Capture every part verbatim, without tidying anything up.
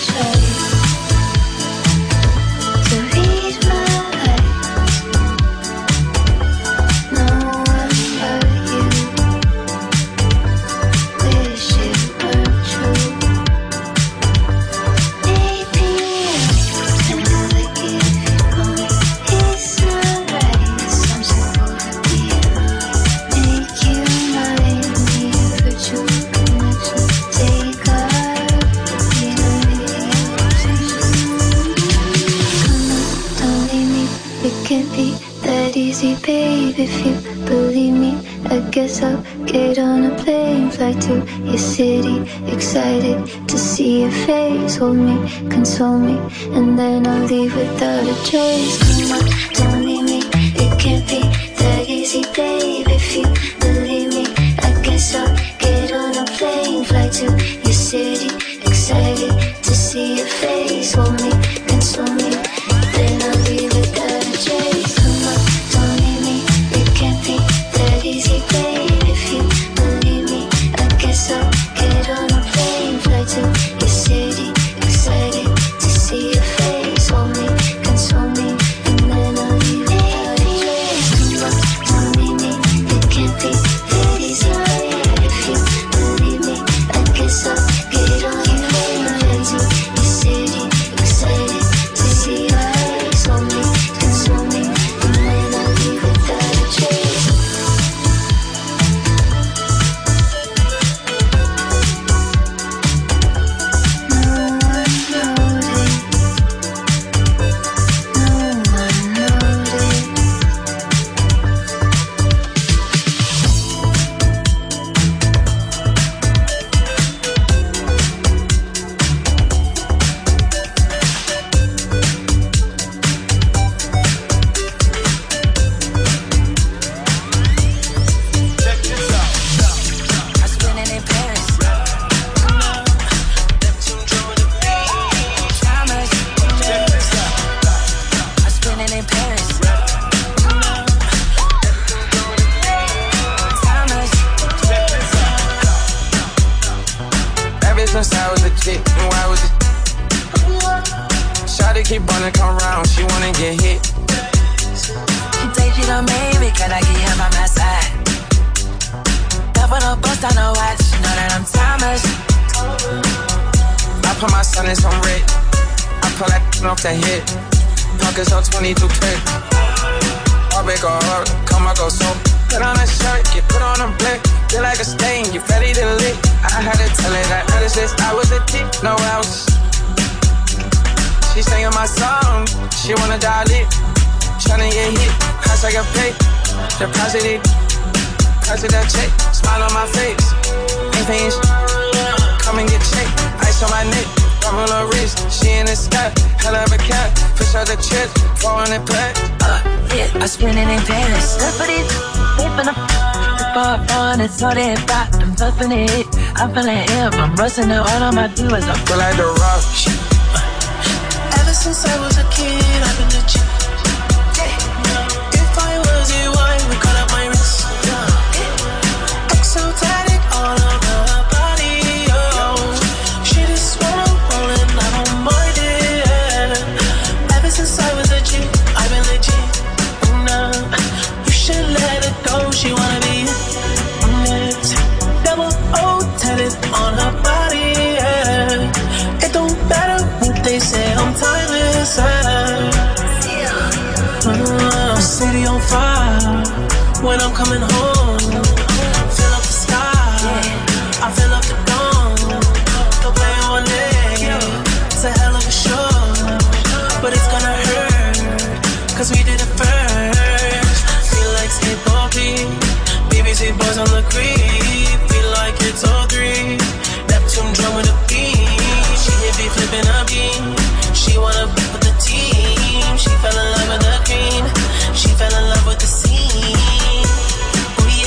Excited to see your face, hold me, console me, and then I'll leave without a trace. Come on, don't leave me, it can't be that easy, babe. If you believe me, I guess I'll get on a plane, fly to your city. Excited to see your face, hold me, console me, then I'll leave without a trace. Come on, don't leave me, it can't be that easy, babe. If you believe me, I guess I'll get on a plane, fly to your city. Excited to see your face, hold me, console me, and then I'll leave without a trace. Come on, don't leave me, it can't be that easy, babe. If you believe me, I guess I'll get on a plane, fly to your city. Excited to see your face, hold me, console me, and then I'll leave without a trace. That hit, pockets on twenty-two click. I'll make a heart, come I go so. Put on a shirt, get put on a blick. Feel like a stain, you ready to lick. I had to tell her that I just I was a dick, no else. She singing my song, she wanna dial it. Tryna get hit, house I got paid. Deposit it, deposit that check. Smile on my face, ain't paying sh- come and get checked. Ice on my neck. I'm on her wrist, she in the sky, hell of a cat, push out the chest, four hundred pack. Uh, yeah, I spin it in Paris. Look for this, flipping the bar on, it's all that pop, I'm puffing it, I'm feeling hip, I'm rusting the all on my doers, I feel like the rock. Ever since I was a kid, I've been legit. If I was you, I would cut up my wrist. Exotic all over her body, oh. She just wanna roll and I don't mind it. Ever since I was a G, I've been legit. No, you should let it go. She wanna be next. Double O tatted on her body, yeah. It don't matter what they say, I'm timeless. Uh, city on fire when I'm coming home. Fill up the sky, I fill up the dome. Don't play on it, it's a hell of a show. But it's gonna hurt, cause we did it first. Feel like skateboarding, B B C boys on the creep. Feel like it's all three, Neptune drum with a beat. She hit me flipping a beat. She wanna be with the team. She fell in love with the green. She fell in love with the scene. Oh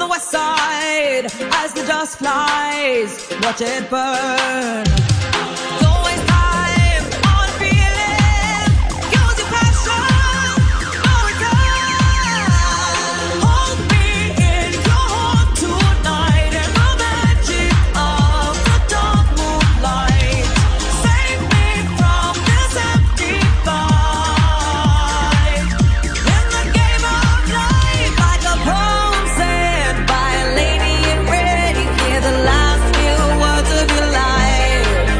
west side as the dust flies. Watch it burn. Don't waste time on feeling. Use your passion. No return. Hold me in your heart tonight in the magic of the dark moonlight. Save me from this empty fight. In the game of life, like a poem said by a lady in red, you hear the last few words of your life.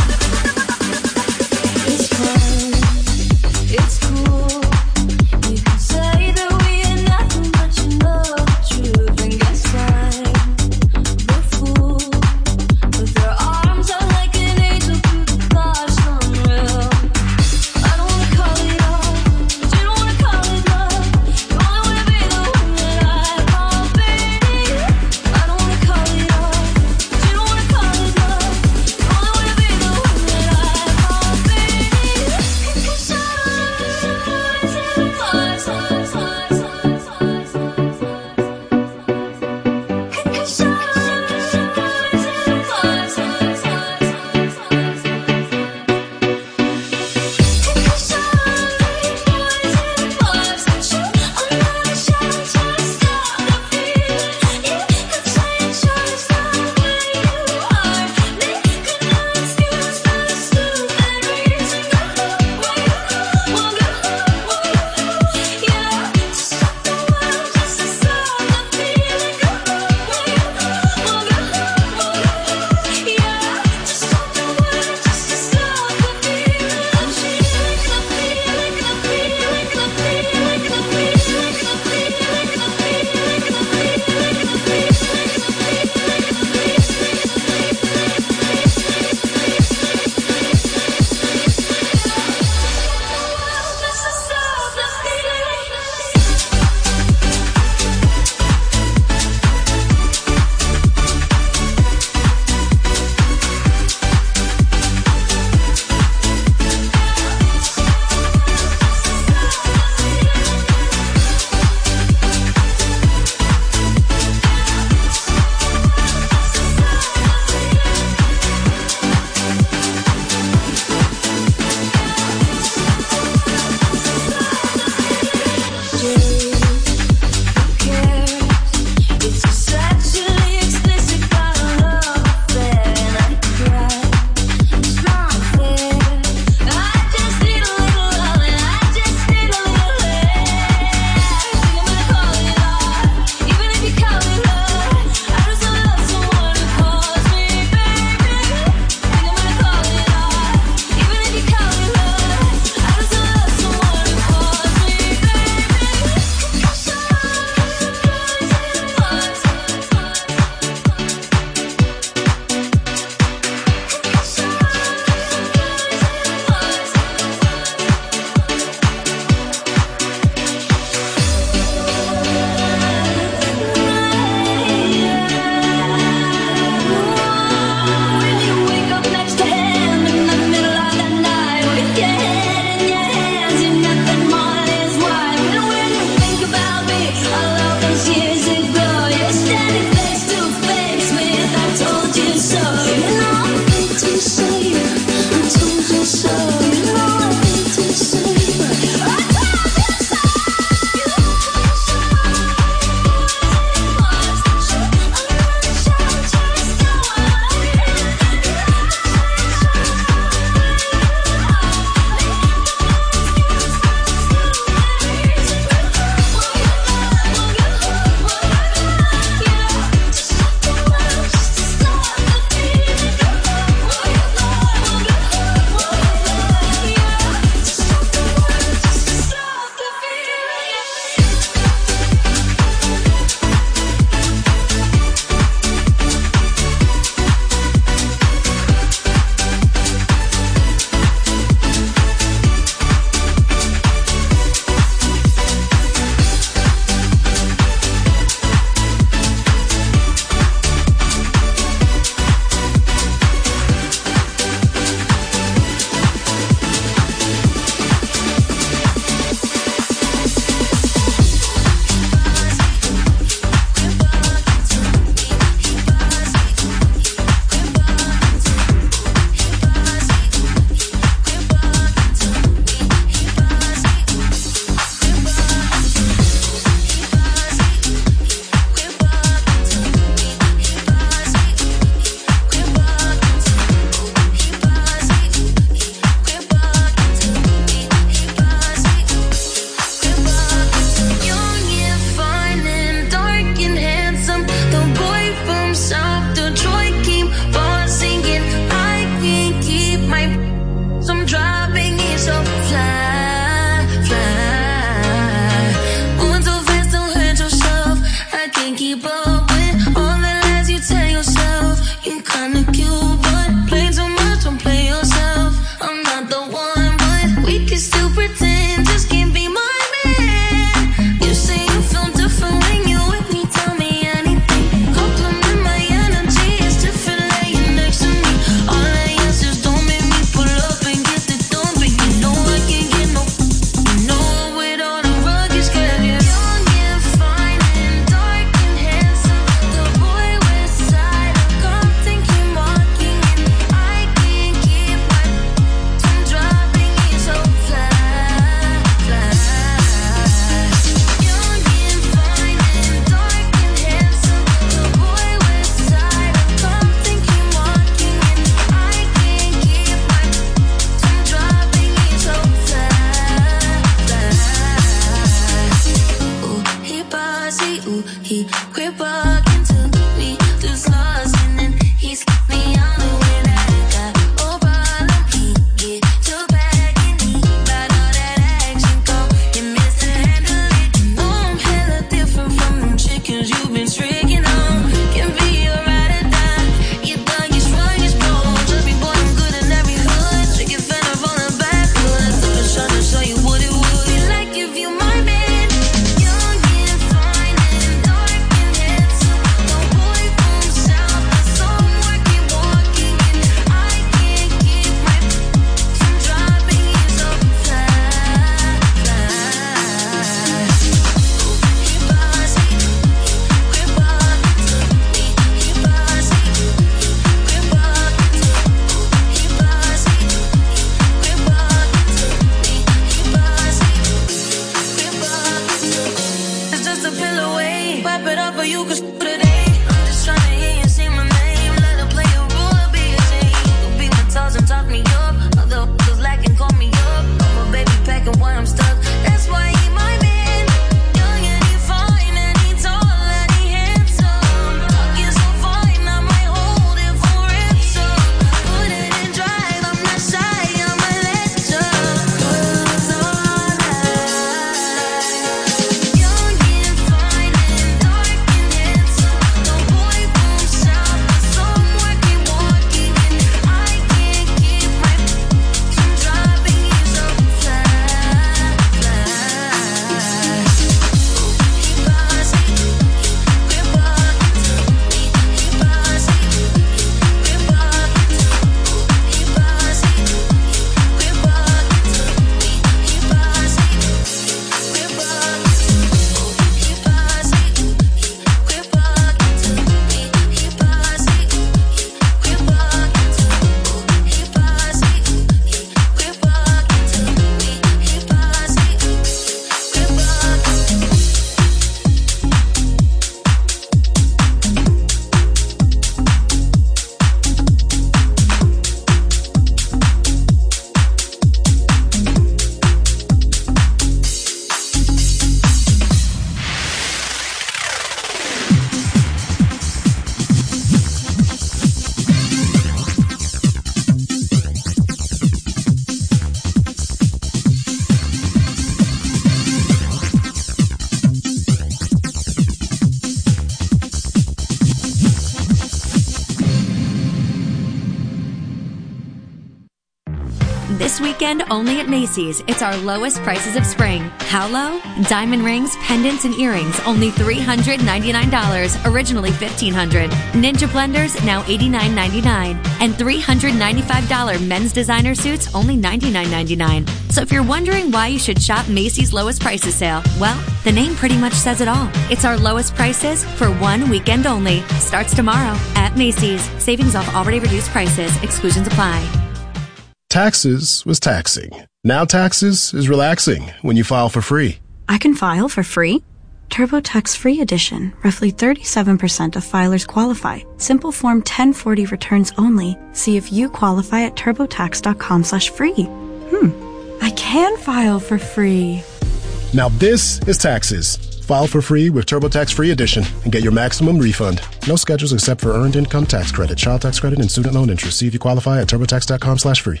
This weekend, only at Macy's, it's our lowest prices of spring. How low? Diamond rings, pendants, and earrings, only three hundred ninety-nine dollars, originally fifteen hundred dollars. Ninja blenders, now eighty-nine ninety-nine. And three hundred ninety-five dollars men's designer suits, only ninety-nine ninety-nine. So if you're wondering why you should shop Macy's lowest prices sale, well, the name pretty much says it all. It's our lowest prices for one weekend only. Starts tomorrow at Macy's. Savings off already reduced prices. Exclusions apply. Taxes was taxing. Now taxes is relaxing when you file for free. I can file for free? TurboTax Free Edition. Roughly thirty-seven percent of filers qualify. Simple Form ten forty returns only. See if you qualify at turbotax.com slash free. Hmm. I can file for free. Now this is taxes. File for free with TurboTax Free Edition and get your maximum refund. No schedules except for earned income tax credit, child tax credit, and student loan interest. See if you qualify at turbotax.com slash free.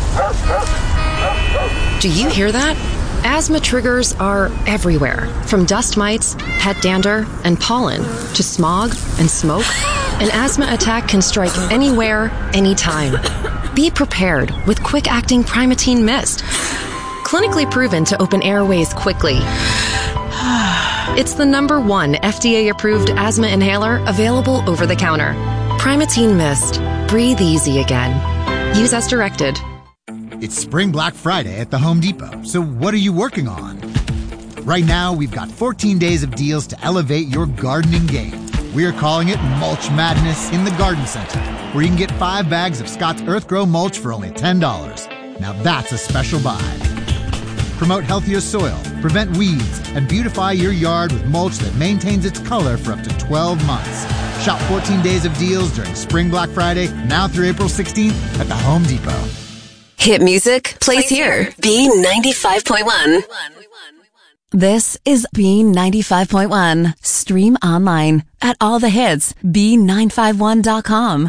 Do you hear that? Asthma triggers are everywhere, from dust mites, pet dander, and pollen, to smog and smoke. An asthma attack can strike anywhere, anytime. Be prepared with quick-acting Primatene Mist. Clinically proven to open airways quickly. It's the number one F D A-approved asthma inhaler available over the counter. Primatene Mist. Breathe easy again. Use as directed. It's Spring Black Friday at the Home Depot, so what are you working on? Right now, we've got fourteen days of deals to elevate your gardening game. We're calling it Mulch Madness in the Garden Center, where you can get five bags of Scott's Earthgrow mulch for only ten dollars. Now that's a special buy. Promote healthier soil, prevent weeds, and beautify your yard with mulch that maintains its color for up to twelve months. Shop fourteen days of deals during Spring Black Friday, now through April sixteenth at the Home Depot. Hit music plays here. B ninety-five point one. This is B ninety-five point one. Stream online at all the hits, B nine five one dot com.